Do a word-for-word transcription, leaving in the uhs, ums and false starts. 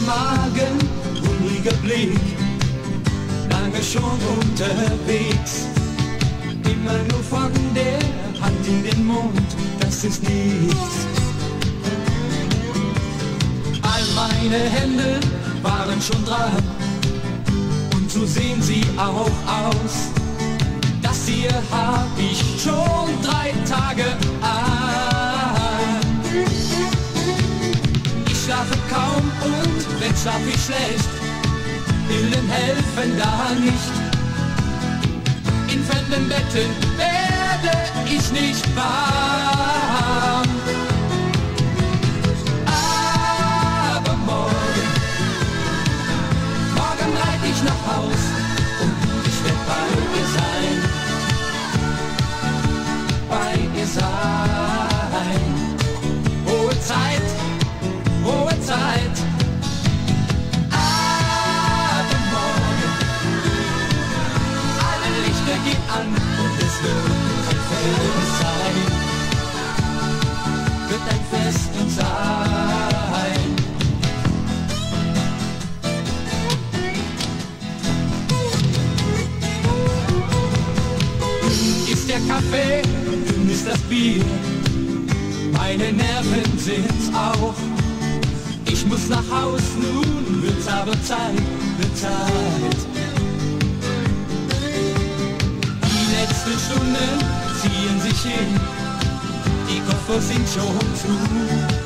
Magen, hungriger Blick, lange schon unterwegs. Immer nur von der Hand in den Mund, das ist nichts. All meine Hände waren schon dran und so sehen sie auch aus. Das hier hab ich schon drei Tage an. Ich schlafe kaum und wenn schlaf ich schlecht, Pillen helfen da nicht. In fremden Betten werde ich nicht warm. Aber morgen, morgen reite ich nach Haus und ich werd bei ihr sein, bei ihr sein. Hohe Zeit, hohe Zeit. Aber morgen, alle Lichter gehen an und es wird ein Fest sein, wird ein Fest und sein. Dünn ist der Kaffee, dünn ist das Bier, meine Nerven sind's auch. Ich muss nach Haus, nun wird's aber Zeit, wird Zeit. Die letzten Stunden ziehen sich hin, die Koffer sind schon zu.